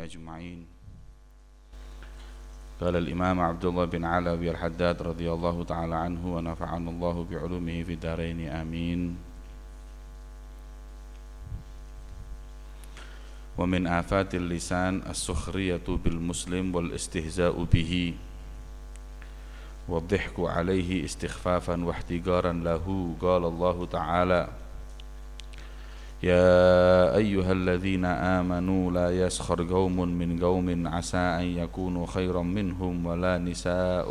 أجمعين. قال الإمام عبد الله بن علوي الحداد رضي الله تعالى عنه ونفعنا الله بعلومه في الدارين آمين. ومن آفات اللسان السخرية بالمسلم والاستهزاء به والضحك عليه استخفافا واحتقارا له. قال الله تعالى: يا أيها الذين آمنوا لا يسخر قوم من قوم عسى أن يكونوا خيرا منهم ولا نساء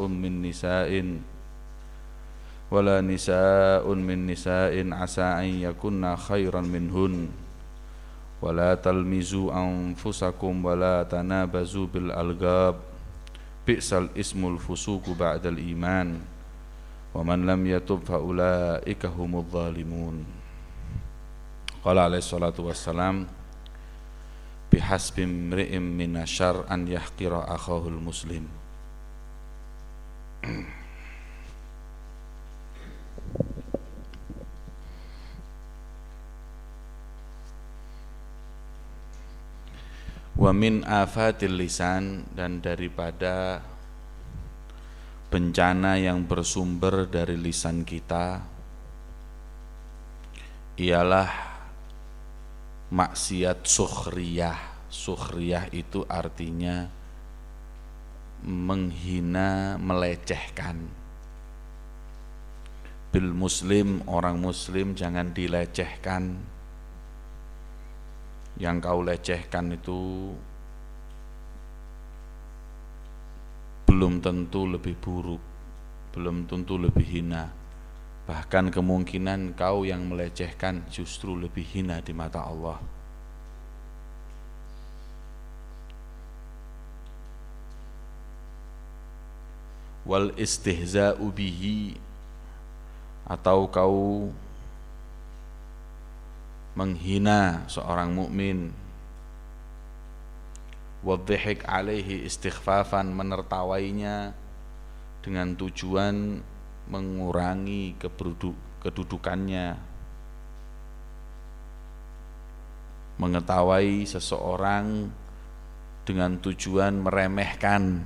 من نساء عسى أن يكون خيرا منهن ولا تلمزوا أنفسكم ولا تنابزوا بالألقاب بئس الاسم الفسوق بعد الإيمان ومن لم يتب فأولئك هم الظالمون. قال عليه الصلاة والسلام: بحسب امرئ من الشر أن يحقر أخاه المسلم. Wa min afatil lisan, dan daripada bencana yang bersumber dari lisan kita ialah maksiat sukhriyah. Sukhriyah itu artinya menghina, melecehkan. Bil muslim, orang muslim jangan dilecehkan. Yang kau lecehkan itu belum tentu lebih buruk, belum tentu lebih hina. Bahkan kemungkinan kau yang melecehkan justru lebih hina di mata Allah. Wal istihza'u bihi, atau kau menghina seorang mukmin. Wadhihik alaihi istighfafan, menertawainya dengan tujuan mengurangi kedudukannya. Mengetahui seseorang dengan tujuan meremehkan.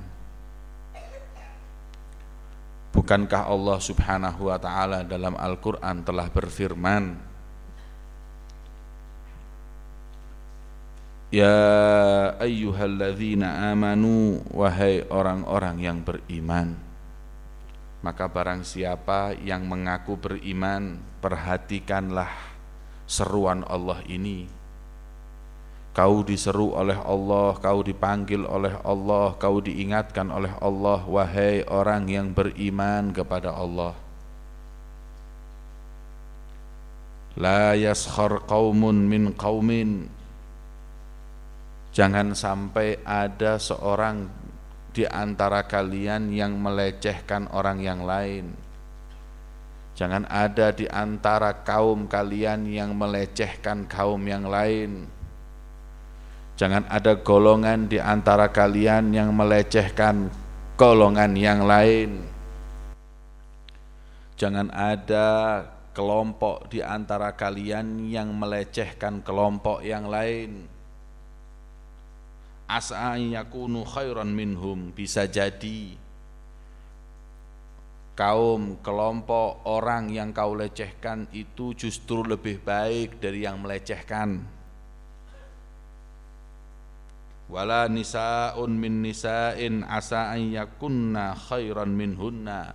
Bukankah Allah Subhanahu wa ta'ala dalam Al-Quran telah berfirman, ya ayyuhalladzina amanu, wahai orang-orang yang beriman. Maka barang siapa yang mengaku beriman, perhatikanlah seruan Allah ini. Kau diseru oleh Allah, kau dipanggil oleh Allah, kau diingatkan oleh Allah, wahai orang yang beriman kepada Allah. La yaskhar qaumun min qaumin, jangan sampai ada seorang di antara kalian yang melecehkan orang yang lain. Jangan ada di antara kaum kalian yang melecehkan kaum yang lain. Jangan ada golongan di antara kalian yang melecehkan golongan yang lain. Jangan ada kelompok di antara kalian yang melecehkan kelompok yang lain. Asa yakunu khairan minhum, bisa jadi kaum, kelompok, orang yang kau lecehkan itu justru lebih baik dari yang melecehkan. Wala nisa'un min nisa'in asa yakunna khairan minhunna,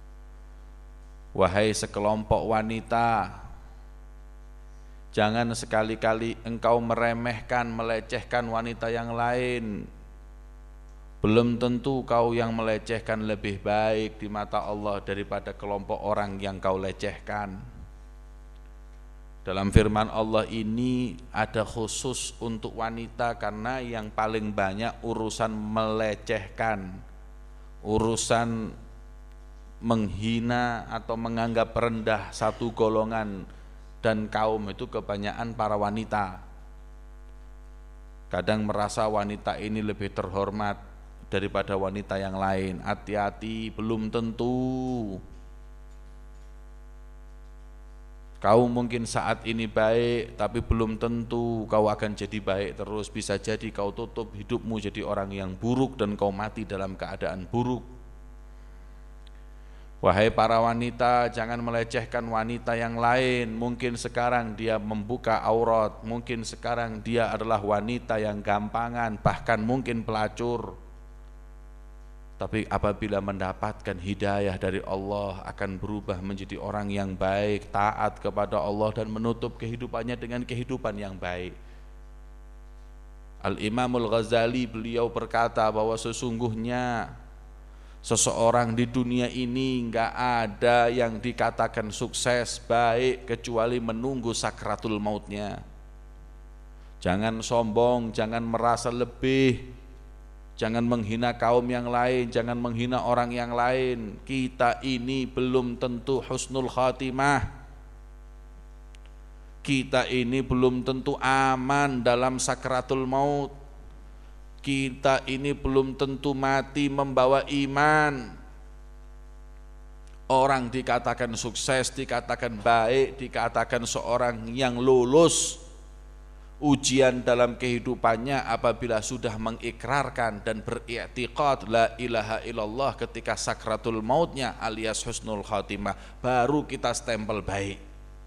wahai sekelompok wanita, jangan sekali-kali engkau meremehkan, melecehkan wanita yang lain. Belum tentu kau yang melecehkan lebih baik di mata Allah daripada kelompok orang yang kau lecehkan. Dalam firman Allah ini ada khusus untuk wanita, karena yang paling banyak urusan melecehkan, urusan menghina atau menganggap rendah satu golongan dan kaum itu kebanyakan para wanita. Kadang merasa wanita ini lebih terhormat daripada wanita yang lain. Hati-hati, belum tentu. Kau mungkin saat ini baik, tapi belum tentu kau akan jadi baik terus. Bisa jadi kau tutup hidupmu jadi orang yang buruk dan kau mati dalam keadaan buruk. Wahai para wanita, jangan melecehkan wanita yang lain. Mungkin sekarang dia membuka aurat, mungkin sekarang dia adalah wanita yang gampangan, bahkan mungkin pelacur. Tapi apabila mendapatkan hidayah dari Allah, akan berubah menjadi orang yang baik, taat kepada Allah, dan menutup kehidupannya dengan kehidupan yang baik. Al-Imamul Ghazali beliau berkata bahwa sesungguhnya seseorang di dunia ini enggak ada yang dikatakan sukses, baik, kecuali menunggu sakratul mautnya. Jangan sombong, jangan merasa lebih, jangan menghina kaum yang lain, jangan menghina orang yang lain. Kita ini belum tentu husnul khatimah. Kita ini belum tentu aman dalam sakratul maut. Kita ini belum tentu mati membawa iman. Orang dikatakan sukses, dikatakan baik, dikatakan seorang yang lulus ujian dalam kehidupannya apabila sudah mengikrarkan dan beriktikad la ilaha illallah ketika sakratul mautnya alias husnul khatimah, baru kita stempel baik.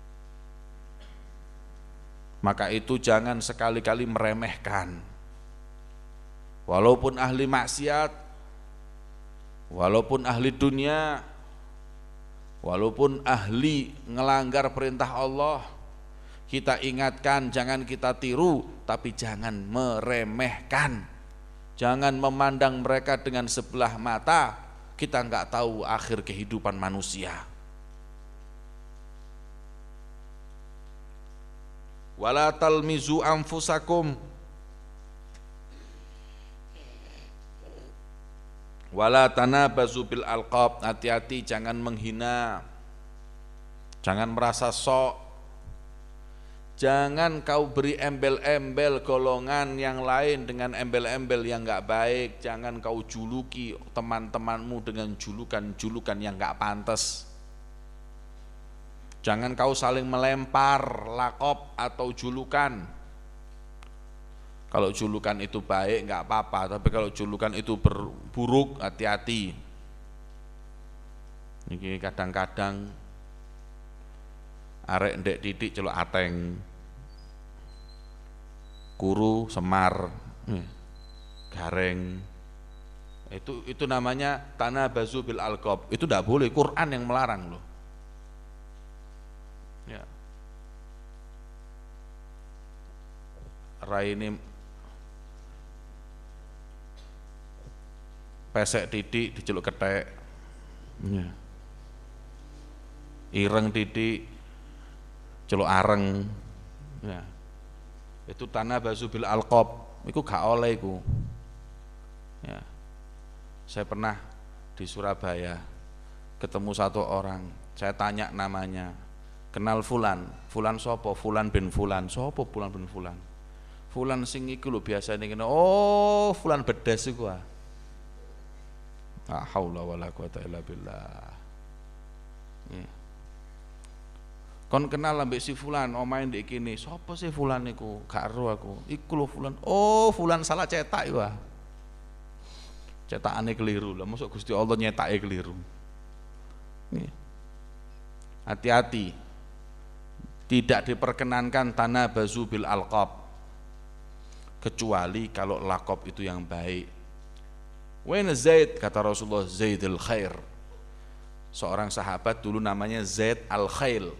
Maka itu jangan sekali-kali meremehkan. Walaupun ahli maksiat, walaupun ahli dunia, walaupun ahli ngelanggar perintah Allah, kita ingatkan, jangan kita tiru, tapi jangan meremehkan. Jangan memandang mereka dengan sebelah mata. Kita enggak tahu akhir kehidupan manusia. Wala talmizu anfusakum wala tanabazu bil alqab. Hati-hati jangan menghina, jangan merasa sok. Jangan kau beri embel-embel golongan yang lain dengan embel-embel yang enggak baik. Jangan kau juluki teman-temanmu dengan julukan-julukan yang enggak pantas. Jangan kau saling melempar lakop atau julukan. Kalau julukan itu baik enggak apa-apa, tapi kalau julukan itu buruk, hati-hati. Ini kadang-kadang arek ndek titik celuk ateng, Guru Semar, Gareng. Itu namanya tanabazu bil alqab. Itu tidak boleh, Quran yang melarang loh. Ya. Raine pesek titik diceluk ketek. Ya. Ireng titik celuk areng. Ya. Itu tanabazu bil alqab, itu gak oleh iku. Ya. Saya pernah di Surabaya ketemu satu orang, saya tanya namanya, kenal fulan, fulan sopo, fulan bin fulan, sopo fulan bin fulan, fulan sing iku lho biasane kene, oh fulan bedes iku ah. La haula wala quwata illa billah. Ya. Kon kenal ambek si fulan, omahe ndek kene. Sopo sih fulan niku? Gak ero aku. Iku lho fulan. Oh, fulan salah cetak iku. Cetakane keliru. Lah mosok Gusti Allah nyetake keliru. Hati-hati. Tidak diperkenankan tanabazu bil alqab. Kecuali kalau lakop itu yang baik. Wen Zaid, kata Rasulullah, Zaidul Khair. Seorang sahabat dulu namanya Zaid al-Khail.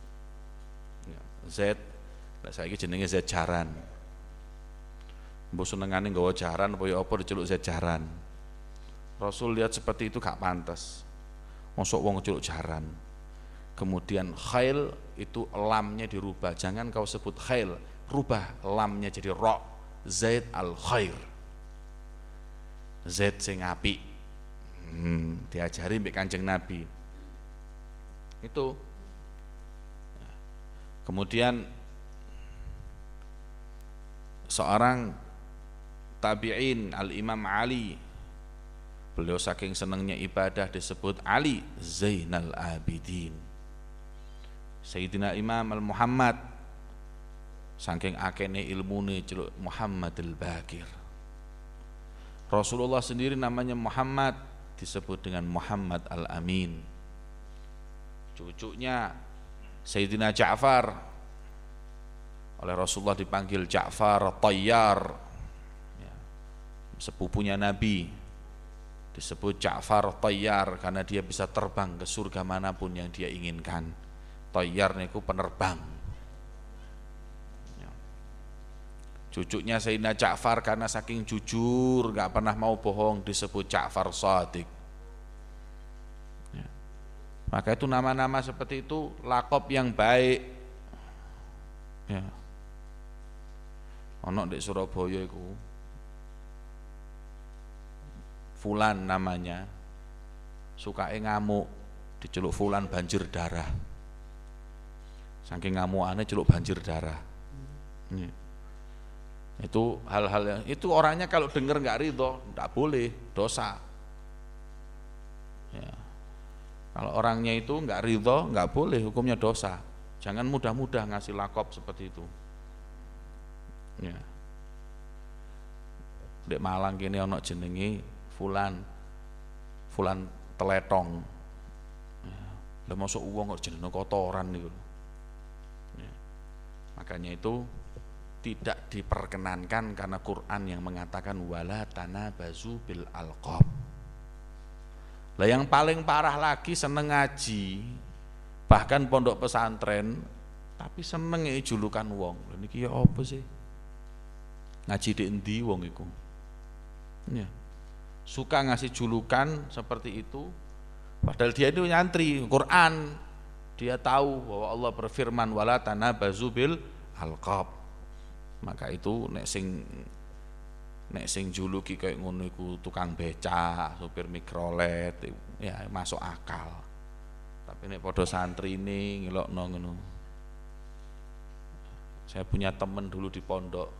Zaid, lah saiki jenenge Zaid Jaran. Mbok senengane nggawa jaran apa ya apa diceluk Zaid Jaran. Rasul lihat seperti itu gak pantas. Mosok wong celuk jaran. Kemudian khail itu lamnya dirubah. Jangan kau sebut khail, rubah lamnya jadi ra. Zaid al-Khair. Zaid sing apik. Diajari mbek Kanjeng Nabi. Itu. Kemudian seorang tabi'in Al-Imam Ali, beliau saking senangnya ibadah disebut Ali Zainal Abidin. Sayyidina Imam Al-Muhammad saking akene ilmune celuk Muhammadul Baqir. Rasulullah sendiri namanya Muhammad, disebut dengan Muhammad Al-Amin. Cucunya Sayyidina Ja'far, oleh Rasulullah dipanggil Ja'far Tayyar, ya, sepupunya Nabi, disebut Ja'far Tayyar karena dia bisa terbang ke surga manapun yang dia inginkan. Tayyar niku penerbang. Ya. Cucunya Sayyidina Ja'far karena saking jujur, gak pernah mau bohong, disebut Ja'far Shadiq. Ya. Maka itu nama-nama seperti itu lakop yang baik. Ya. Ono di Surabaya iku Fulan namanya, sukae ngamuk, diceluk Fulan banjir darah. Saking ngamukane celuk banjir darah. Itu hal-hal yang itu orangnya kalau dengar nggak ridho, nggak boleh, dosa. Ya. Kalau orangnya itu nggak ridho, nggak boleh, hukumnya dosa. Jangan mudah-mudah ngasih lakop seperti itu. Ya. Dek Malang kini ono jenenge Fulan teletong. Ya. Lah masuk uang kok jenenge kotoran niku. Ya. Makanya itu tidak diperkenankan karena Quran yang mengatakan wala tanabazu bil alqab. Lah yang paling parah lagi seneng ngaji, bahkan pondok pesantren, tapi seneng julukan wong. Lha niki ya apa sih? Ngaji di endi wong iku? Ya. Suka ngasih julukan seperti itu, padahal dia itu nyantri Quran. Dia tahu bahwa Allah berfirman wala tanabazu bil alqab. Maka itu nek sing juluki kayak ngono iku tukang becak, supir mikrolet, ya masuk akal. Tapi nek padha santrine ngelokno ngono. Saya punya temen dulu di pondok,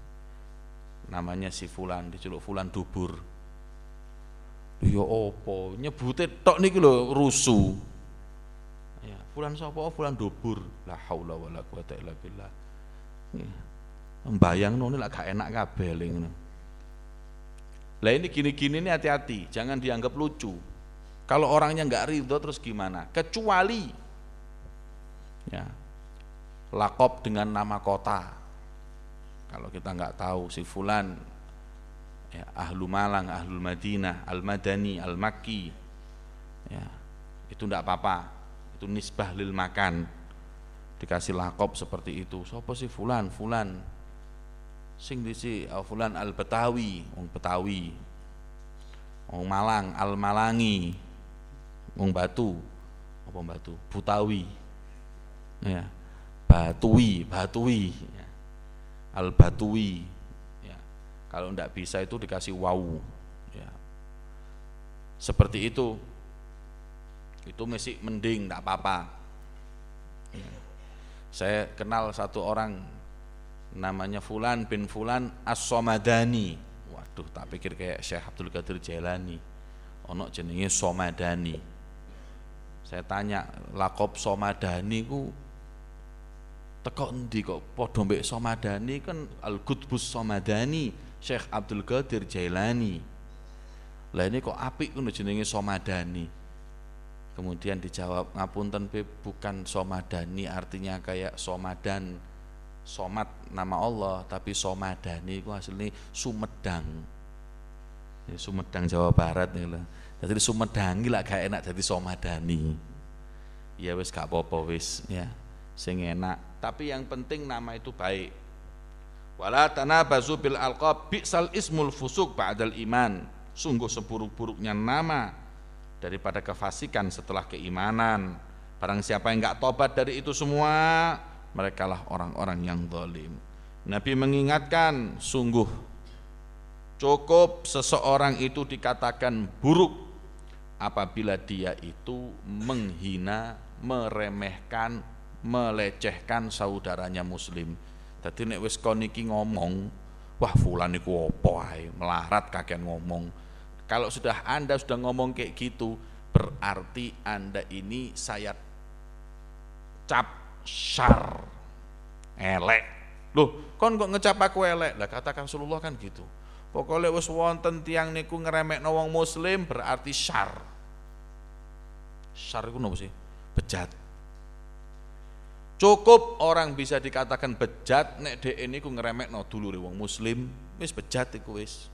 namanya si Fulan, diceluk Fulan dubur. Ya opo, nyebute tok niki lho rusuh. Ya, Fulan sapa? Fulan dubur. La haula wala quwata illa billah. Mbayangno lek gak enak kabeh ngono. Lah ini gini-gini ini hati-hati, jangan dianggap lucu. Kalau orangnya enggak ridho terus gimana? Kecuali ya, lakop dengan nama kota. Kalau kita enggak tahu si Fulan ya, Ahlu Malang, Ahlul Madinah, Al-Madani, Al-Makki, ya, itu enggak apa-apa, itu nisbah lil makan, dikasih lakop seperti itu. Siapa sih Fulan? Fulan sing disi Fulan Al-Betawi, wong Betawi, wong Malang, Al-Malangi, wong Batu, apa Batu? Butawi, ya, Batui, ya. Al-Batui. Kalau tidak bisa itu dikasih wau, ya. Seperti itu masih mending, tidak apa-apa. Ya. Saya kenal satu orang namanya Fulan bin Fulan As-Somadani. Waduh, tak pikir kayak Syekh Abdul Qadir Jailani. Ono jenenge Somadani. Saya tanya, lakop Somadani ku teko endi kok padha mbek Somadani? Kan Al-Qutbus Somadani, Syekh Abdul Qadir Jailani. Lah ini kok apik ngono jenenge Somadani. Kemudian dijawab, ngapunten bukan Somadani artinya kayak Somadan, Somad nama Allah, tapi Somadani itu aslinya Sumedang. Ya, Sumedang Jawa Barat nih lah. Jadi Sumedang lah gak enak jadi Somadani. Ya wis gak apa-apa wis ya. Sing enak, tapi yang penting nama itu baik. Wala tanabazu bil alqab bi'sal ismul fusuq ba'dal iman. Sungguh seburuk-buruknya nama daripada kefasikan setelah keimanan. Barang siapa yang enggak tobat dari itu semua, merekalah orang-orang yang zalim. Nabi mengingatkan, sungguh cukup seseorang itu dikatakan buruk apabila dia itu menghina, meremehkan, melecehkan saudaranya muslim. Dadi nek wis kon iki ngomong, wah fulan iku apa ae, melarat kakean ngomong. Kalau sudah Anda sudah ngomong kayak gitu, berarti Anda ini saya ngecap syar, elek. Loh, kon kok ngecap aku elek? Lah katakan Rasulullah kan gitu. Pokoknya wis wonten tiyang niku ngeremekno wong muslim berarti syar. Syar iku napa sih? Bejat. Cukup orang bisa dikatakan bejat nek dhek niku ngeremekno dulure wong muslim, wis bejat iku wis.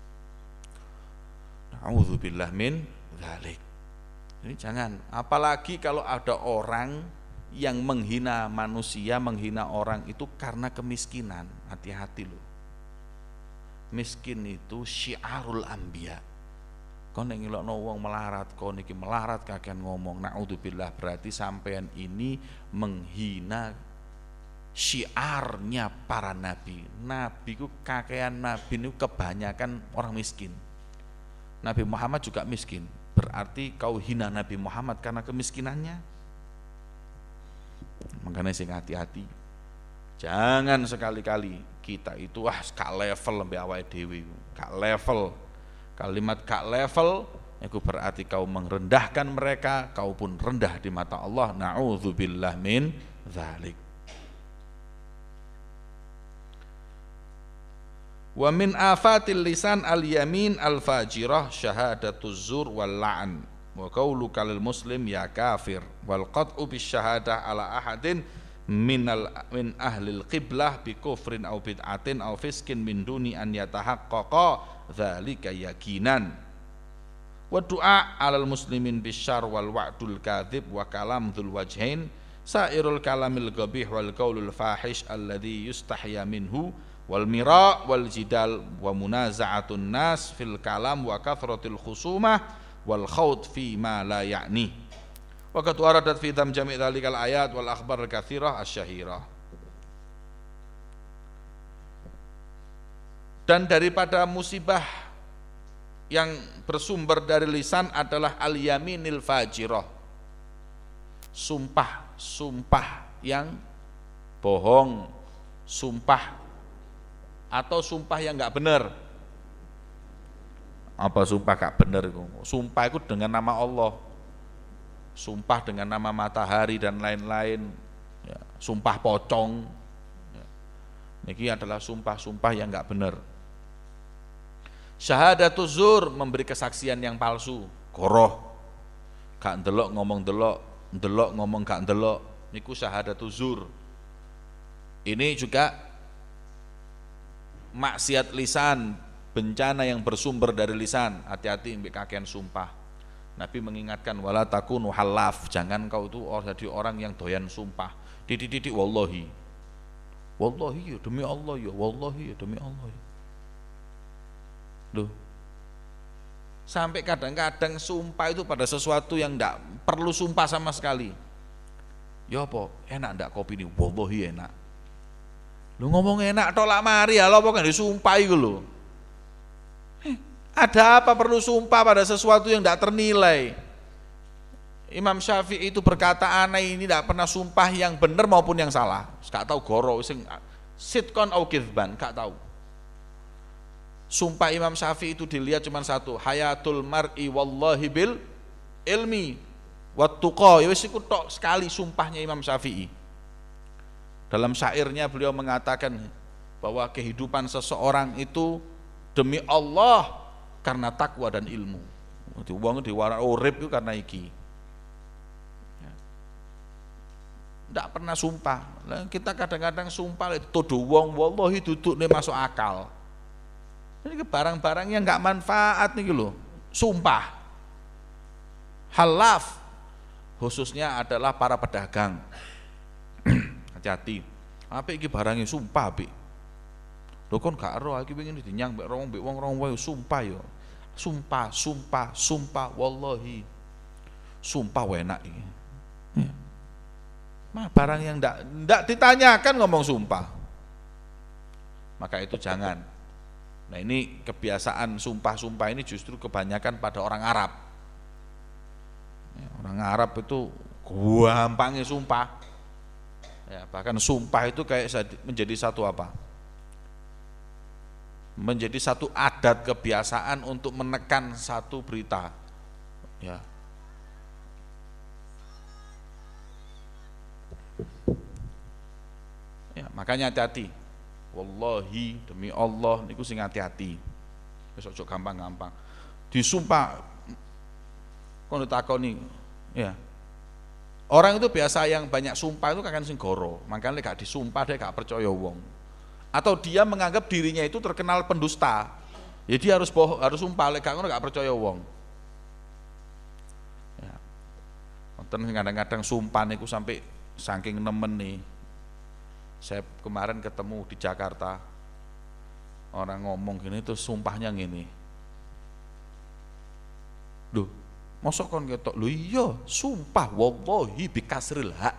Nauzubillah min dzalik. Ini jangan, apalagi kalau ada orang yang menghina manusia, menghina orang itu karena kemiskinan. Hati-hati loh. Miskin itu syiarul anbiya. Kau nek ngelokno wong melarat, kau niki melarat kakean ngomong, naudzubillah, berarti sampean ini menghina syiarnya para nabi. Nabi ku kakean nabi itu kebanyakan orang miskin. Nabi Muhammad juga miskin. Berarti kau hina Nabi Muhammad karena kemiskinannya. Makanya sing hati-hati. Jangan sekali-kali kita itu gak level mbek awake dhewe, gak level. Kalimat gak level itu berarti kau merendahkan mereka, kau pun rendah di mata Allah. Na'udzubillah min dzalik. Wa min afatil lisan al-yamin al-fajirah syahadatuz zur wal la'n wa qauluka lil muslim ya kafir wal qat'u bis syahadah ala ahadin min ahlil qiblah bi kufrin aw bid'atin aw fiskin min duni an yatahaqqaqa dzalika yakinan wa du'a alal muslimin bisyarr wal wa'dul kadzib wa kalam dzul wajhain sairul kalamil ghabih wal qaulul fahish alladhi yustahya minhu wal mira wal jidal wa munaza'atun nas fil kalam wa kathratil khusumah wal khawd fi ma la ya'ni wa qad waradat fi dham jami' dzalikal ayat wal akhbar al katsirah asyahirah. Dan daripada musibah yang bersumber dari lisan adalah al-yaminil fajirah, sumpah yang bohong, sumpah atau sumpah yang enggak benar. Apa sumpah gak benar itu? Sumpah itu dengan nama Allah, sumpah dengan nama matahari dan lain-lain, ya, sumpah pocong, ya. Ini adalah sumpah-sumpah yang enggak benar. Syahadatuz zur, memberi kesaksian yang palsu, goroh, gak ndelok ngomong delok, ndelok ngomong gak ndelok, niku syahadatuz zur. Ini juga maksiat lisan, bencana yang bersumber dari lisan. Hati-hati mbek kakean sumpah. Nabi mengingatkan wala takunu halaf, jangan kau itu jadi orang yang doyan sumpah. Didik wallahi. Wallahi ya demi Allah ya, wallahi ya demi Allah ya. Loh. Sampai kadang-kadang sumpah itu pada sesuatu yang enggak perlu sumpah sama sekali. Ya apa? Enak enggak kopi ini? Wallahi enak. Lu ngomong enak tolak mari ya, lo apa kan disumpah iku lho. Ada apa perlu sumpah pada sesuatu yang tidak ternilai? Imam Syafi'i itu berkata, ana ini tidak pernah sumpah yang benar maupun yang salah. Gak tahu goro sing sitkon au kizban, gak tahu. Sumpah Imam Syafi'i itu dilihat cuma satu, hayatul mar'i wallahi bil ilmi wat tuqa. Ya wis iku tok sekali sumpahnya Imam Syafi'i. Dalam syairnya beliau mengatakan bahwa kehidupan seseorang itu demi Allah karena takwa dan ilmu. Wong diwara urip itu karena iki. Tidak pernah sumpah. Kita kadang-kadang sumpah tuduh wong wallahi duduk nih masuk akal. Ini barang-barang yang enggak manfaat nih lho. Sumpah. Halaf khususnya adalah para pedagang. Hati-hati. Apa iki barangnya sumpah apik. Lho kon gak ero iki pengen dinyang mbek wong wae sumpah yo. Sumpah wallahi. Sumpah enak iki. Mah barang yang ndak ditanyakan ngomong sumpah. Maka itu jangan. Nah ini kebiasaan sumpah-sumpah ini justru kebanyakan pada orang Arab. Orang Arab itu gampangnya sumpah. Ya, bahkan sumpah itu kayak menjadi satu apa? Menjadi satu adat kebiasaan untuk menekan satu berita. Ya. Makanya hati-hati. Wallahi demi Allah niku sing hati-hati. Wis aja gampang-gampang. Disumpah kon ditakoni, ya. Orang itu biasa yang banyak sumpah itu kan sing goro. Makanya gak disumpah dia gak percaya wong. Atau dia menganggap dirinya itu terkenal pendusta. Jadi harus sumpah lek gak ngono gak percaya wong. Ya. Wonten kadang-kadang sumpah niku sampai saking nemen nih. Saya kemarin ketemu di Jakarta. Orang ngomong gini tuh sumpahnya gini. Duh, mosok kon ketok, lho iya, sumpah wallahi bikasril hak.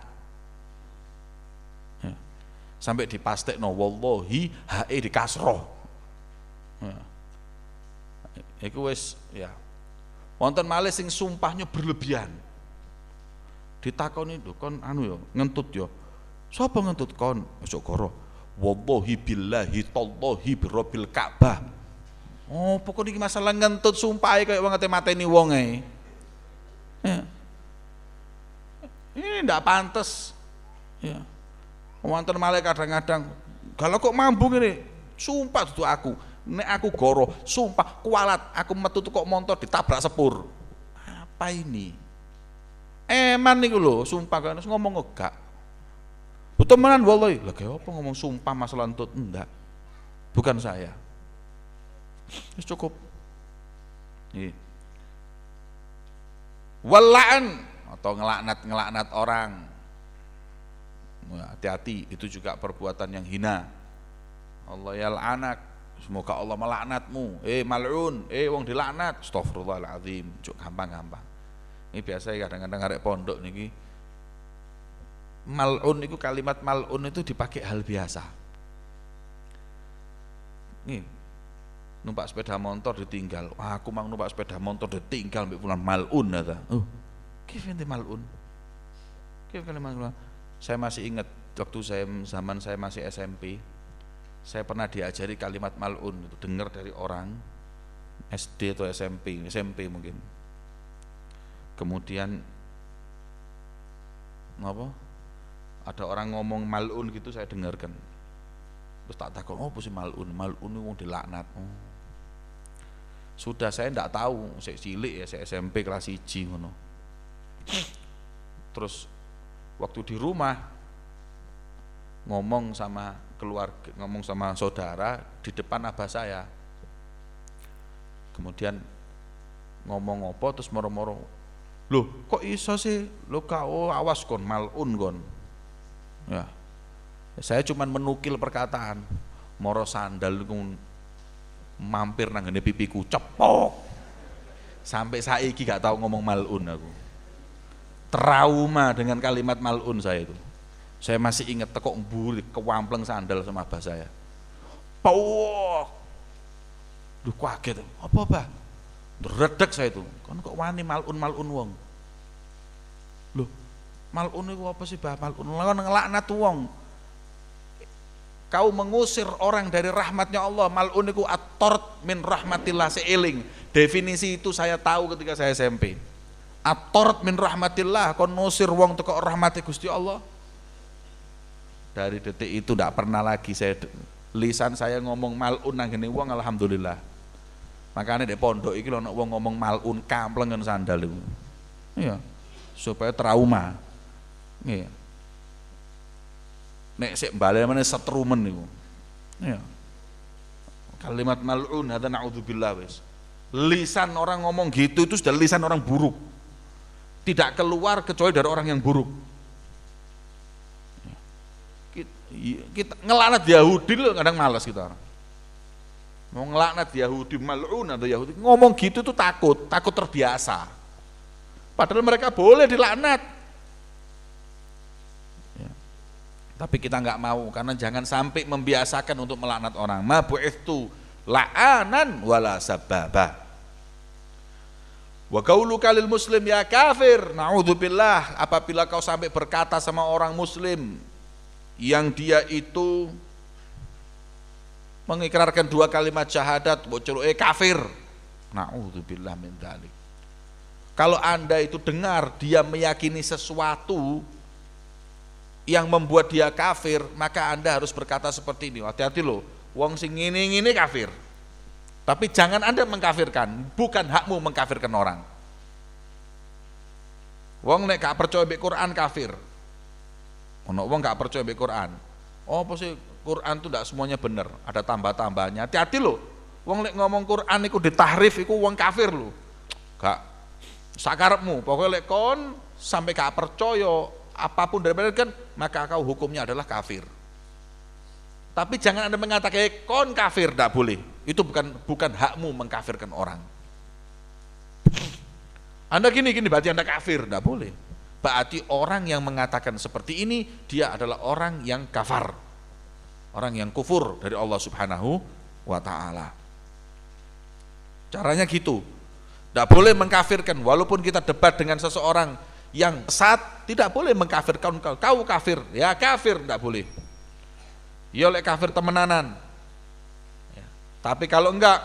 Ya. Sampai dipastekno wallahi hae dikasroh. Ya. Iku wis ya. Wonten malih sing sumpahnya berlebihan. Ditakoni lho kon anu ya, ngentut ya. Sapa ngentut kon? Ojo karo. Wallahi billahi tallahi birabbil Ka'bah. Oh, pokoknya ini masalah ngentut sumpah kayak wong mateni wong ae. Ya. Ini ndak pantes. Ya. Wonten malih kadang-kadang kalau kok mambung ini, sumpah dudu aku. Nek aku goro, sumpah kualat, aku metu kok montor ditabrak sepur. Apa ini? Eman niku lho, sumpah kan ngomong gak. Temenan wallahi, lha kaya apa ngomong sumpah masalah entut? Enggak. Bukan saya. Wis cukup. Nggih. Wala'an atau ngelaknat orang. Hati-hati, itu juga perbuatan yang hina. Allah yal'anak, semoga Allah melaknatmu. Mal'un, wong dilaknat. Astagfirullahaladzim, cuk gampang-gampang. Ini biasa kadang-kadang arek pondok niki. Mal'un itu kalimat mal'un itu dipakai hal biasa. Nih, numpak sepeda motor ditinggal. Wah, aku mang numpak sepeda motor ditinggal mbek fulan mal'un kata. Oh, kifente mal'un? Kif kalimat mal'un? Saya masih ingat waktu zaman saya masih SMP. Saya pernah diajari kalimat mal'un itu, dengar dari orang SD atau SMP mungkin. Kemudian apa? Ada orang ngomong mal'un gitu saya dengarkan. Terus tak takut, oh apa sih mal'un? Mal'un itu dilaknat. Oh. Sudah saya enggak tahu, saya cilik ya, saya SMP kelas 1 ngono. Terus waktu di rumah ngomong sama keluarga, ngomong sama saudara di depan abah saya. Kemudian ngomong apa terus moro-moro. Loh, kok iso sih? Loh kau awas kon mal'un kon. Ya. Saya cuma menukil perkataan. Moro sandal mampir nang ngene pipiku cepok. Sampai saiki gak tahu ngomong mal'un aku. Trauma dengan kalimat mal'un saya itu. Saya masih ingat tekok mburi kewampleng sandal sama abah saya. Pawok. Duh kaget. Apa, Bah? Redek saya itu. Kon kok wani mal'un wong. Loh, mal'un itu apa sih, Bah? Mal'un ngelaknat wong. Kau mengusir orang dari rahmatnya Allah. Mal'un itu at-tord min rahmatillah, seeling. Definisi itu saya tahu ketika saya SMP. At-tord min rahmatillah, kau ngusir wong teko rahmati Gusti Allah. Dari detik itu tidak pernah lagi lisan saya ngomong mal'un nang ngene wong, alhamdulillah. Makanya di pondok iki lho nek wong ngomong mal'un kamplengen sandal iku. Iya. Supaya trauma. Iya. Nek sik bali meneh setrumen niku. Iya. Kalimat mal'un hadza naudzubillah wis. Lisan orang ngomong gitu itu sudah lisan orang buruk. Tidak keluar kecuali dari orang yang buruk. Kita ngelaknat Yahudi loh kadang malas kita. Mau ngelaknat Yahudi, mal'un atau Yahudi, ngomong gitu tuh takut terbiasa. Padahal mereka boleh dilaknat. Ya. Tapi kita nggak mau karena jangan sampai membiasakan untuk melaknat orang. Ma bu'ithtu la'anan wala sababa. Wa qauluka lil muslim ya kafir, naudzubillah, apabila kau sampai berkata sama orang muslim yang dia itu mengikrarkan 2 kalimat syahadat, bocor kafir, naudzubillah min dzalik. Kalau Anda itu dengar dia meyakini sesuatu yang membuat dia kafir, maka Anda harus berkata seperti ini, hati-hati loh, wong sing ngene-ngene kafir. Tapi jangan Anda mengkafirkan, bukan hakmu mengkafirkan orang. Wong nek gak percaya mbek Quran kafir. Ono wong gak percaya mbek Quran. Oh, apa sih Quran itu tidak semuanya benar, ada tambah-tambahnya. Hati-hati loh. Wong lek ngomong Quran iku ditahrif iku wong kafir loh. Gak sakarepmu, pokoknya lek kon sampai gak percaya apapun daripada kan, maka kau hukumnya adalah kafir. Tapi jangan Anda mengatakan kon kafir, tidak boleh. Itu bukan hakmu mengkafirkan orang. Anda gini berarti Anda kafir, tidak boleh. Berarti orang yang mengatakan seperti ini dia adalah orang yang kafar, orang yang kufur dari Allah Subhanahu wa ta'ala. Caranya gitu. Tidak boleh mengkafirkan, walaupun kita debat dengan seseorang yang sesat, tidak boleh mengkafirkan kau kafir, ya kafir, tidak boleh. Ya oleh kafir temenanan ya. Tapi kalau enggak,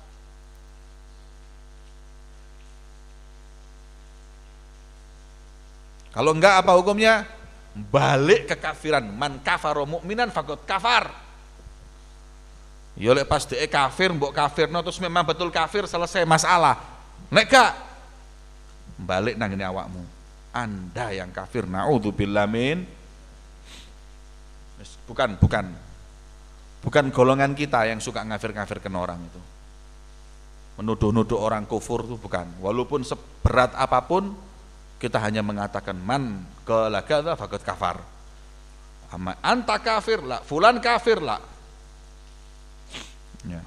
apa hukumnya? Balik kekafiran. Man kafaro mu'minan faqad kafar. Ya oleh pas dia kafir, mbok kafirno terus memang betul kafir, selesai masalah. Nek gak, balik nang ngene awakmu. Anda yang kafir, naudzubillah min. Bukan golongan kita yang suka ngafir-ngafirkan orang itu. Menuduh-nuduh orang kufur itu bukan. Walaupun seberat apapun, kita hanya mengatakan man qala kadza faqad kafar. Amma anta kafir la, fulan kafir la. Ya.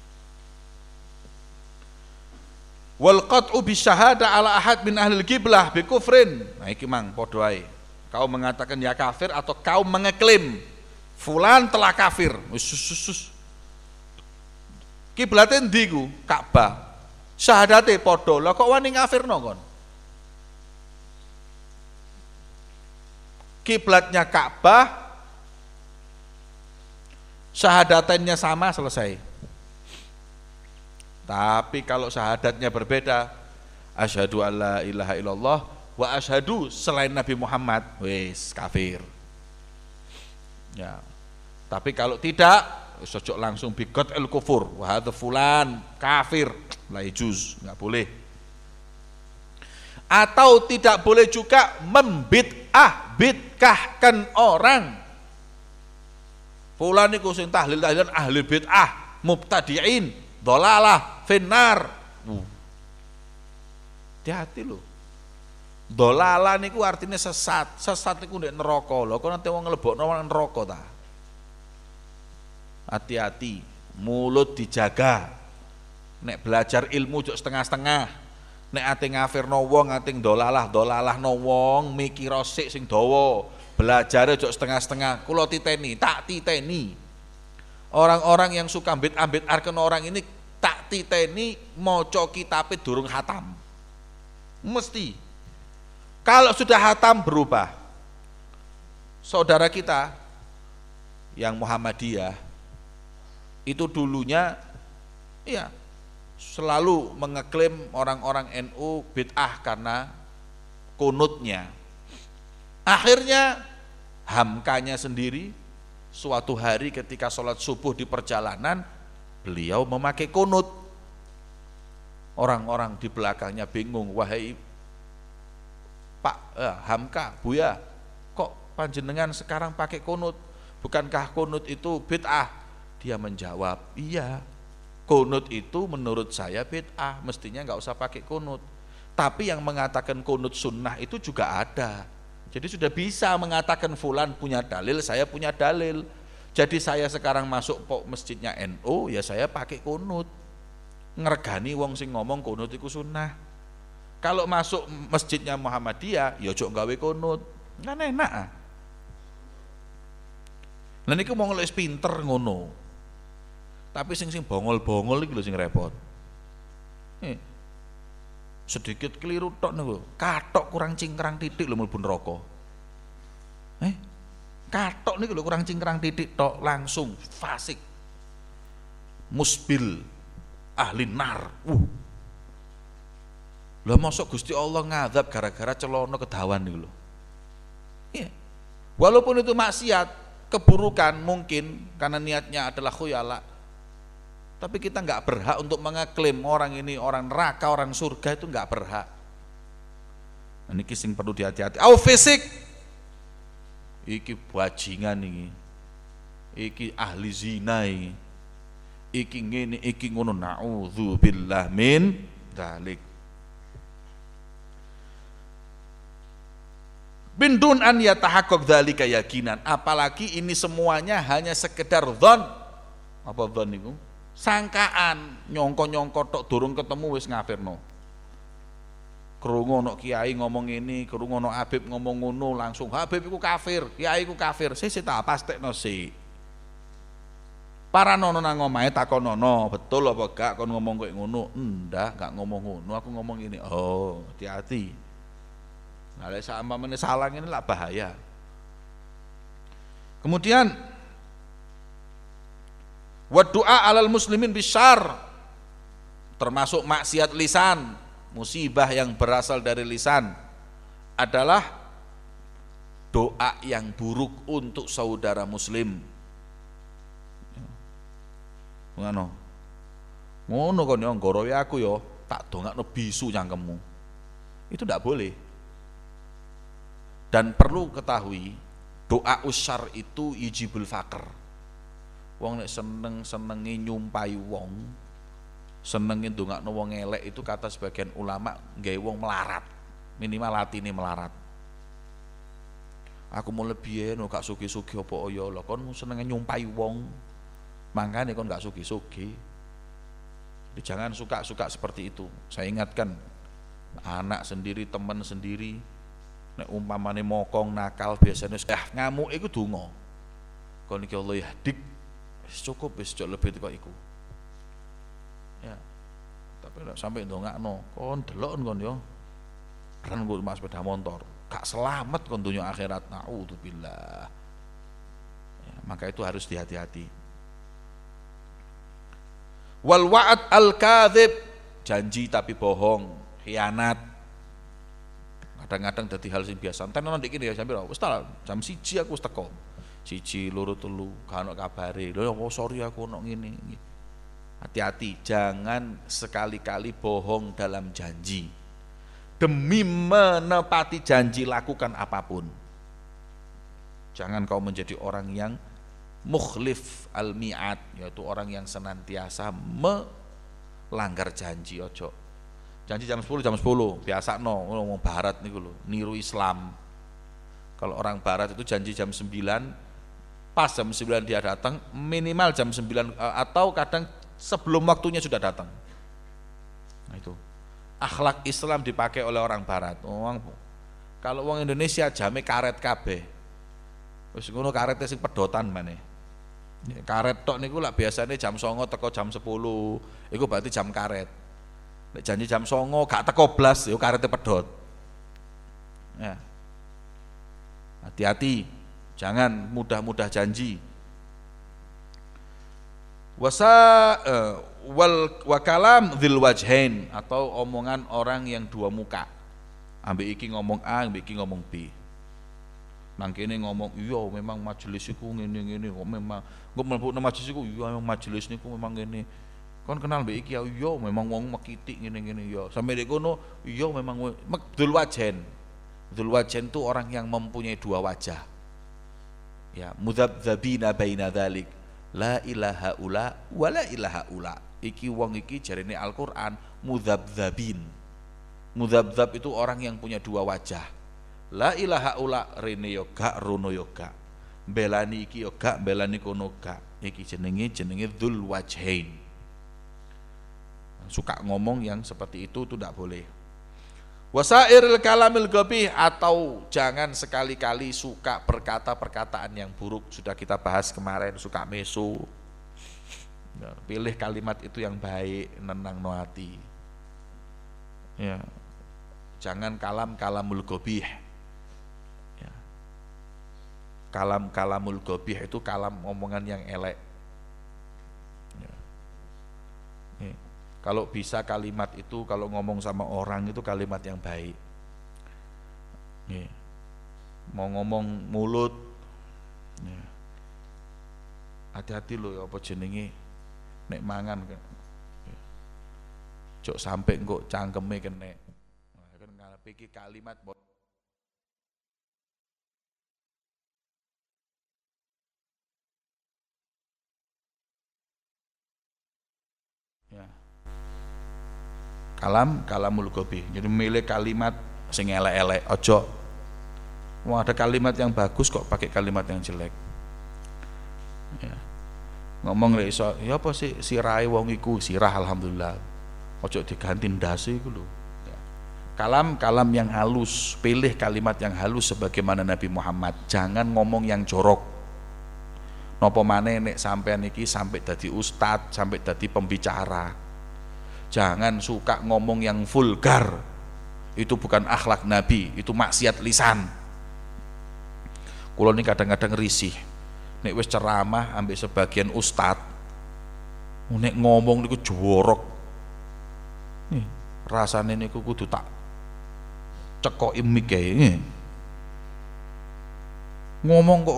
Wal qat'u bisyahada ala ahad min ahlil qiblah bi kufrin. Nah iki mang padha ae. Kau mengatakan ya kafir atau kau mengeklaim fulan telah kafir. Kiblate ndi ku? Ka'bah. Syahadate padha. Lah kok wani ngafirno kon? Kiblatnya Ka'bah, syahadatannya sama, selesai. Tapi kalau syahadatnya berbeda, asyhadu alla ilaha illallah wa asyhadu selain Nabi Muhammad, wis kafir. Ya. Tapi kalau tidak, sojok langsung bigot el kufur, wa hadza fulan kafir, la yajuz, enggak boleh. Atau tidak boleh juga bid'ahkan orang. Fulan niku sing tahlil-tahlilan ahli bid'ah, mubtadi'in, dhalalah, finnar. Hati-hati lho. Dhalalah niku artinya sesat. Sesat niku ndek neraka. Lho kok nanti wong nglebokno nang neraka ta. Hati-hati, mulut dijaga. Nek belajar ilmu jok setengah-setengah. Nek ate ngafirno wong, ate dolalah-no wong, mikira sik sing dawa. Belajare jok setengah-setengah. Kula titeni, tak titeni. Orang-orang yang suka bid'ah-bid'ahkan orang ini tak titeni maca kitabe durung khatam. Mesti. Kalau sudah khatam berubah. Saudara kita yang Muhammadiyah itu dulunya ya selalu mengeklaim orang-orang NU bid'ah karena kunutnya. Akhirnya Hamkanya sendiri suatu hari ketika sholat subuh di perjalanan, beliau memakai kunut. Orang-orang di belakangnya bingung, wahai Pak Hamka, Buya, kok panjenengan sekarang pakai kunut? Bukankah kunut itu bid'ah? Dia menjawab, iya. Kunut itu menurut saya bid'ah, mestinya nggak usah pakai kunut. Tapi yang mengatakan kunut sunnah itu juga ada. Jadi sudah bisa mengatakan fulan punya dalil, saya punya dalil. Jadi saya sekarang masuk masjidnya NU, ya saya pakai kunut. Ngergani wong sing ngomong kunut itu sunnah. Kalau masuk masjidnya Muhammadiyah, ya jok gawe kunut. Kan enak ah. Lah niku mau ngeles pinter ngono. Tapi sing bongol-bongol iki lho sing repot. Sedikit keliru tok niku, katok kurang cingkrang titik lho mlebu neraka. Katok niku lho kurang cingkrang titik tok langsung fasik. Musbil ahli nar. Lah mosok Gusti Allah ngadab gara-gara celana kedawan niku lho. Iya. Walaupun itu maksiat, keburukan mungkin karena niatnya adalah khuyala, tapi kita nggak berhak untuk mengeklaim orang ini orang neraka, orang surga, itu nggak berhak. Nah, ini sing perlu dihati-hati. Au fisik, iki bajingan iki ahli zina iki ngene iki ngono, naudzubillah min dzalik. Bindun an yatahaqqaq dzalika yakinan, apalagi ini semuanya hanya sekedar dzon. Apa dzon niku? Sangkaan, nyongko-nyongko tok durung ketemu wis ngafirno. Krungu ono kiai ngomong ini, krungu ono Habib ngomong ngono, langsung Habib iku kafir, kiai iku kafir. Sik tak pastekno sik. Para nono nang omahe takonono, betul apa gak kon ngomong koyo ngono? Ndak, gak ngomong ngono, aku ngomong ini. Oh, hati-hati. Nah, lek sampamane salah ngene lah bahaya. Kemudian wa du'a alal muslimin bisyarr, termasuk maksiat lisan, musibah yang berasal dari lisan adalah doa yang buruk untuk saudara muslim. Ngono kon yo nggorowe aku yo, tak dongakno bisu cangkemmu. Itu tidak boleh. Dan perlu ketahui, doa usyar itu yujibul faqr. Wong nek senengi nyumpai wong, senengi ndongakno wong elek, itu kata sebagian ulama nggawe wong melarat. Minimal atine melarat. Aku mau lebihen gak sugih-sugih apa ya lho, kon senenge nyumpai wong. Makanya kon gak sugih-sugih. Jadi jangan suka-suka seperti itu. Saya ingatkan anak sendiri, teman sendiri, nek umpamane mokong nakal biasanya ngamuk iku donga. Kon iki Allah yahdik, wis cukup, wis lebih kok iku. Ya. Tapi nek sampai ndongakno, kon delok kon yo. Ran nggo mas sepeda motor, gak selamat kon dunya akhirat. Naudzubillah. Ya, maka itu harus dihati-hati. Wal wa'ad al-kadzib, janji tapi bohong, khianat. Kadang-kadang dadi hal sing biasa. Enten ana ndek kene ya sampe wis ta jam 1 aku wis teko. 1, 2, 3 gak ono kabare. Lho oh, sorry aku ono ngene. Hati-hati, jangan sekali-kali bohong dalam janji. Demi menepati janji lakukan apapun. Jangan kau menjadi orang yang mukhlif al-mi'ad, yaitu orang yang senantiasa melanggar janji. Ojo janji jam 10 biasa ngomong barat niku lho, niru Islam. Kalau orang barat itu janji jam 9, pas jam 9 dia datang, minimal jam 9 atau kadang sebelum waktunya sudah datang. Nah itu akhlak Islam dipakai oleh orang barat. Kalau orang Indonesia jame karet kabeh. Wis ngono karete sing pedotan maneh. Karet tok niku lak biasanya jam 09.00 teko jam 10, iku berarti jam karet. Nek janji jam 09.00 gak teko blas, yo karete pedot. Ya. Hati-hati, jangan mudah-mudah janji. Wa kalam dzil wajhain, atau omongan orang yang dua muka. Ambek iki ngomong A, ambek iki ngomong B. Nang kene ngomong iya memang majelis iku ngene-ngene, kok memang engko mlebu nang majelis iku iya memang majelis niku memang ngene. Kon kenal mbek iki iya memang wong mekitik ngene-ngene ya. Sampai dek kono iya memang dzul wajhain. Dzul wajhain itu orang yang mempunyai dua wajah. Ya, mudzabdzabina baina dzalik. La ilaha ula wa la ilaha ula. Iki wong iki jarene Al-Qur'an mudzabdzabin. Mudzabdzab itu orang yang punya dua wajah. La ilaha ula rene yoga rono yoga, belani iki yoga belani kono ga. Iki jenenge dzul wajhain. Suka ngomong yang seperti itu tidak boleh. Wasairil kalamil ghabih, atau jangan sekali-kali suka berkata perkataan yang buruk. Sudah kita bahas kemarin, suka mesu. Pilih kalimat itu yang baik, nenang no hati. Ya. Jangan kalamul ghabih. Kalamul ghabih itu kalam omongan yang elek. Ya. Kalau bisa kalimat itu kalau ngomong sama orang itu kalimat yang baik. mau ngomong mulut. Ya. Hati-hati lho ya apa jenenge nek mangan kan. Ya. Cok sampai engko cangkeme kene. Nah, kan ngarepe iki kalimat ya. Kalamul gobi. Jadi milih kalimat sing elek-elek, ojo. Mau ada kalimat yang bagus kok pakai kalimat yang jelek. Ya. Ngomong lek iso, ya apa sih sirahe wong iku sirah alhamdulillah. Ojo diganti ndase iku lho. Ya. Kalam yang halus, pilih kalimat yang halus sebagaimana Nabi Muhammad. Jangan ngomong yang jorok. Napa maneh nek sampean iki sampai dadi ustad, sampai dadi pembicara. Jangan suka ngomong yang vulgar. Itu bukan akhlak Nabi, itu maksiat lisan. Kulo ini kadang-kadang risih. Nek wis ceramah ambek sebagian ustad, nek ngomong niku jorok. Nih, rasane niku kudu tak cekoki mik kae. Ngomong kok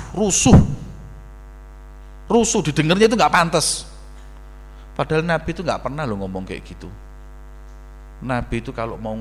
rusuh didengarnya itu nggak pantas. Padahal Nabi itu nggak pernah lo ngomong kayak gitu. Nabi itu kalau mau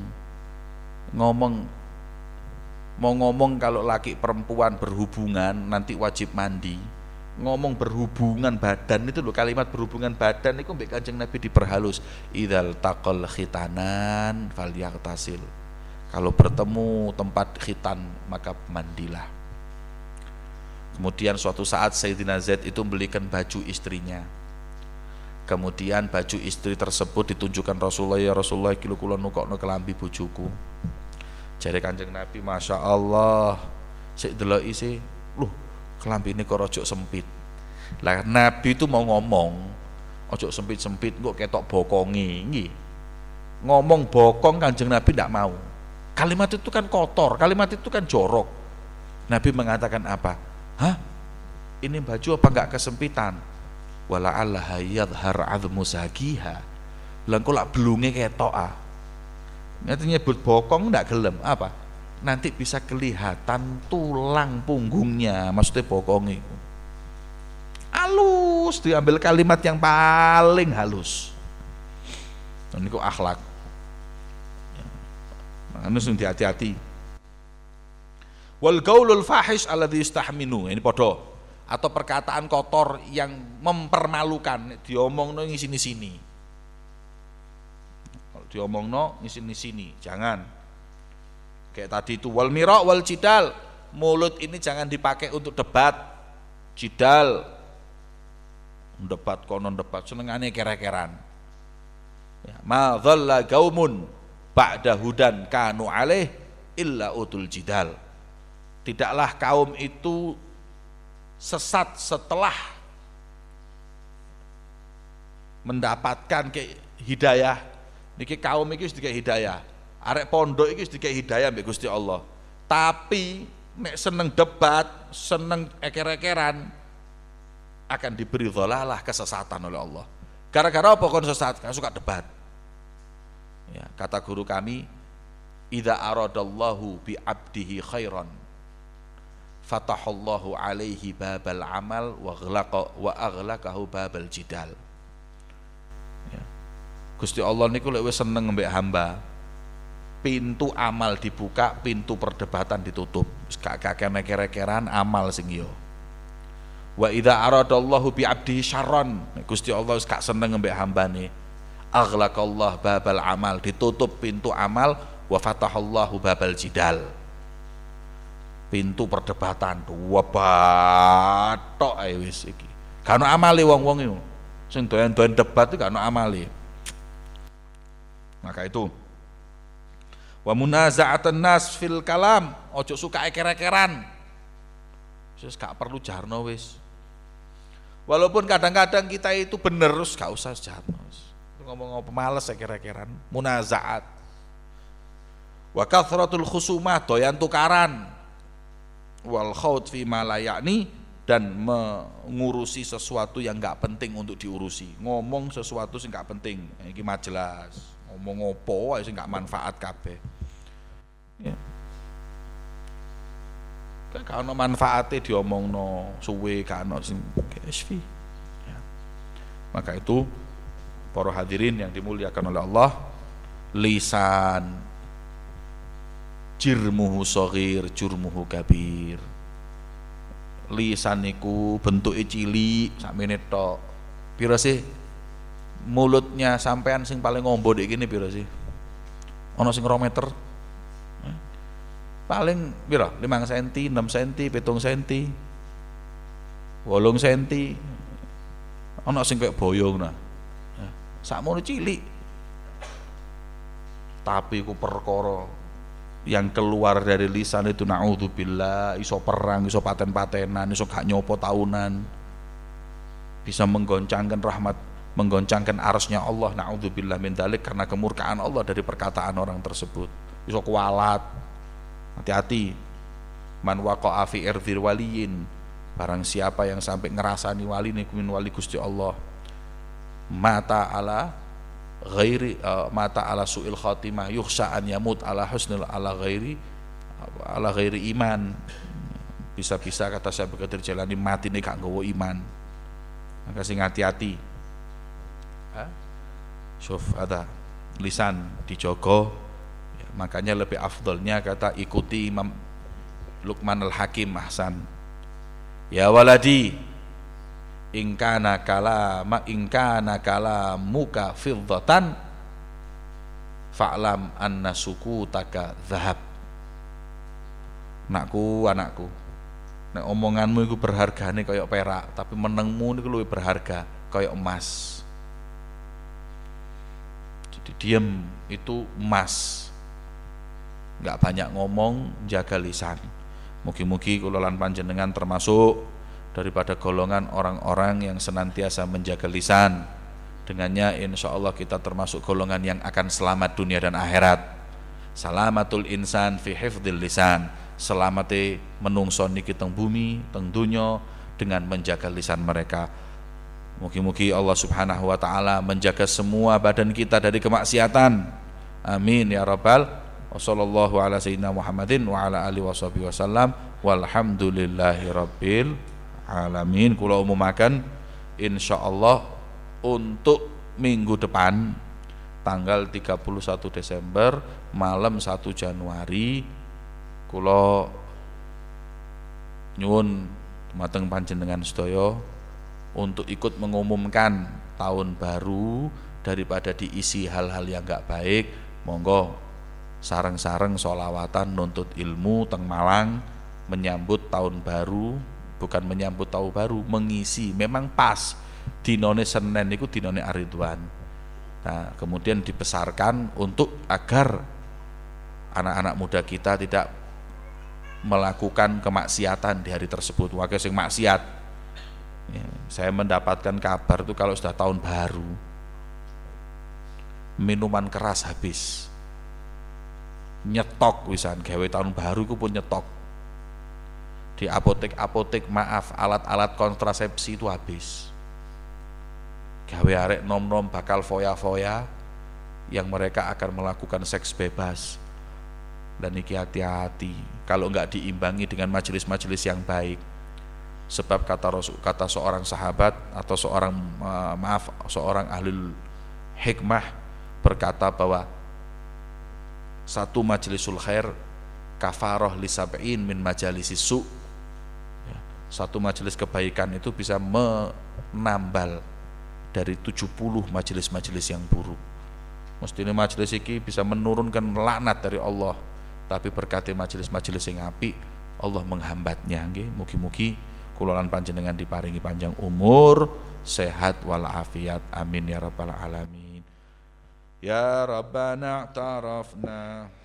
ngomong kalau laki perempuan berhubungan nanti wajib mandi. Ngomong berhubungan badan itu loh, kalimat berhubungan badan itu mbek Kanjeng Nabi diperhalus. Idzal taqal khitanan falyaqtasil. Kalau bertemu tempat khitan maka mandilah. Kemudian suatu saat Sayyidina Zaid itu membelikan baju istrinya. Kemudian baju istri tersebut ditunjukkan Rasulullah, ya Rasulullah iki kula nukokno kelambi bojoku. Jare Kanjeng Nabi, Masya Allah, sik deloki sih, loh kelambine kok rojok sempit. Lah Nabi itu mau ngomong, ojo sempit-sempit kok ketok bokongi. Nggih. Ngomong bokong Kanjeng Nabi tidak mau. Kalimat itu kan kotor, kalimat itu kan jorok. Nabi mengatakan apa? Hah? Ini baju apa enggak kesempitan? Wala Allah yadhhar azmu sakiha. Lang kok lak belunge ketok ah. Nanti nyebut bokong ndak gelem apa? Nanti bisa kelihatan tulang punggungnya, maksudnya bokong itu. Halus, diambil kalimat yang paling halus. Dan itu akhlak. Makanya harus hati-hati. Wal qaulul fahish alladzi yastahminu. Ini podo. Atau perkataan kotor yang mempermalukan, diomongno ngisi-sini. Kalau diomongno ngisi-sini, jangan. Kayak tadi itu wal mira wal jidal, mulut ini jangan dipakai untuk debat, jidal, debat konon debat, senengane kere-keran. Ya, ma dhalla qaumun ba'da hudan kanu alaih illa utul jidal. Tidaklah kaum itu sesat setelah mendapatkan hidayah. Niki kaum iki wis dikek hidayah. Arek pondok iki wis dikek hidayah mbek Gusti Allah. Tapi nek seneng debat, seneng eker-ekeran akan diberi dhalalah kesesatan oleh Allah. Gara-gara apa kon sesat? Karena suka debat. Ya, kata guru kami, idza aradallahu bi 'abdihi khairan fatahallahu alaihi babal amal wa aghlaqahu babal jidal. Ya. Gusti Allah niku lek wis seneng mbek hamba, pintu amal dibuka, pintu perdebatan ditutup. Gak kakek kere-keran amal sing yo. Wa idza aradallahu bi abdihi syarran, Gusti Allah wis gak seneng mbek hambane, aghlaqallahu babal amal, ditutup pintu amal, wa fatahallahu babal jidal. Pintu perdebatan dua batok ae wis iki. Gak ono amale wong-wong iku. Sing doyan-doyan debat itu gak ono amale. Maka itu wa munaza'atan nas fil kalam, ojo suka eker-ekeran. Wis gak perlu jarno wis. Walaupun kadang-kadang kita itu bener, terus gak usah jarno. Ngomong apa males eker-ekeran, munaza'at. Wa kathratul khusumah, doyan tukaran. Wal khaut fi ma la ya'ni, dan mengurusi sesuatu yang enggak penting untuk diurusi. Ngomong sesuatu sing enggak penting, iki majelas. Ngomong opo wae sing enggak manfaat kabeh. Ya. Gak ono manfaate diomongno suwe, gak ono sing KSV. Ya. Maka itu para hadirin yang dimuliakan oleh Allah, lisan jirmuhu shaghir jurmuhu kabir. Lisan niku bentuke cilik sakmene tok. Pira sih mulutnya sampean sing paling ngombo dik kene pira sih? Ana sing 2 meter. Paling pira? 5 cm, 6 cm, 7 cm, 8 cm. Ana sing kaya boyong nah. Sakmono cilik. Tapi ku perkara yang keluar dari lisan itu naudzubillah, iso perang, iso paten-patenan, iso gak nyopo tahunan. Bisa menggoncangkan rahmat, menggoncangkan arasnya Allah, naudzubillah min dzalik, karena kemurkaan Allah dari perkataan orang tersebut. Iso kualat. Hati-hati. Man waqa'a fi irdhil waliyin, barang siapa yang sampai ngerasani wali niku min wali Gusti Allah, mata ala su'il khatimah, yukhsha an yamut ala husnil ala ghairi iman. Bisa-bisa kata saya Qadir Jailani mati nih gak nggawa iman. Maka sing hati-hati. Syuf ada lisan dijogo. Ya, makanya lebih afdolnya kata ikuti Imam Luqman Al-Hakim ahsan. Ya waladi, ingkana kalamuka fiddatan fa'lam anna sukutaka dhahab. Anakku, nek omonganmu iku berhargane kaya perak, tapi menengmu niku luwih berharga kaya emas. Jadi diam itu emas. Enggak banyak ngomong, jaga lisan. Mugi-mugi kula lan panjenengan termasuk daripada golongan orang-orang yang senantiasa menjaga lisan. Dengannya insya Allah kita termasuk golongan yang akan selamat dunia dan akhirat. Salamatul insan fi hifdzil lisan. Selamate menungso niki teng bumi, teng dunya dengan menjaga lisan mereka. Mugi-mugi Allah Subhanahu wa taala menjaga semua badan kita dari kemaksiatan. Amin ya rabbal. Wassallallahu ala sayyidina Muhammadin wa ala alihi washabihi wasallam. Walhamdulillahi rabbil alamin. Kula umumaken insyaallah untuk minggu depan tanggal 31 Desember malam 1 Januari kula nyuwun dumateng panjenengan sedaya untuk ikut mengumumkan tahun baru daripada diisi hal-hal yang enggak baik. Monggo sareng-sareng sholawatan nuntut ilmu teng Malang menyambut tahun baru, bukan menyambut tahun baru, mengisi. Memang pas dinone Senin niku dinone Ar-Ridwan. Nah, kemudian dibesarkan untuk agar anak-anak muda kita tidak melakukan kemaksiatan di hari tersebut. Wae sing maksiat. Ya, saya mendapatkan kabar itu kalau sudah tahun baru minuman keras habis. Nyetok wisan gawe tahun baru ku pun nyetok. Di apotek maaf, alat-alat kontrasepsi itu habis. Gawe arek nom-nom bakal foya-foya yang mereka akan melakukan seks bebas. Dan iki hati-hati kalau enggak diimbangi dengan majelis-majelis yang baik. Sebab kata seorang sahabat atau seorang ahli hikmah berkata bahwa satu majlisul khair kafaroh li sab'in min majalisis su. Satu majelis kebaikan itu bisa menambal dari 70 majelis-majelis yang buruk. Mestine majelis iki bisa menurunkan laknat dari Allah, tapi berkati majelis-majelis yang apik Allah menghambatnya nggih. Mugi-mugi kula lan panjenengan diparingi panjang umur, sehat walafiat. Amin ya rabbal alamin. Ya Rabbana ta'rafna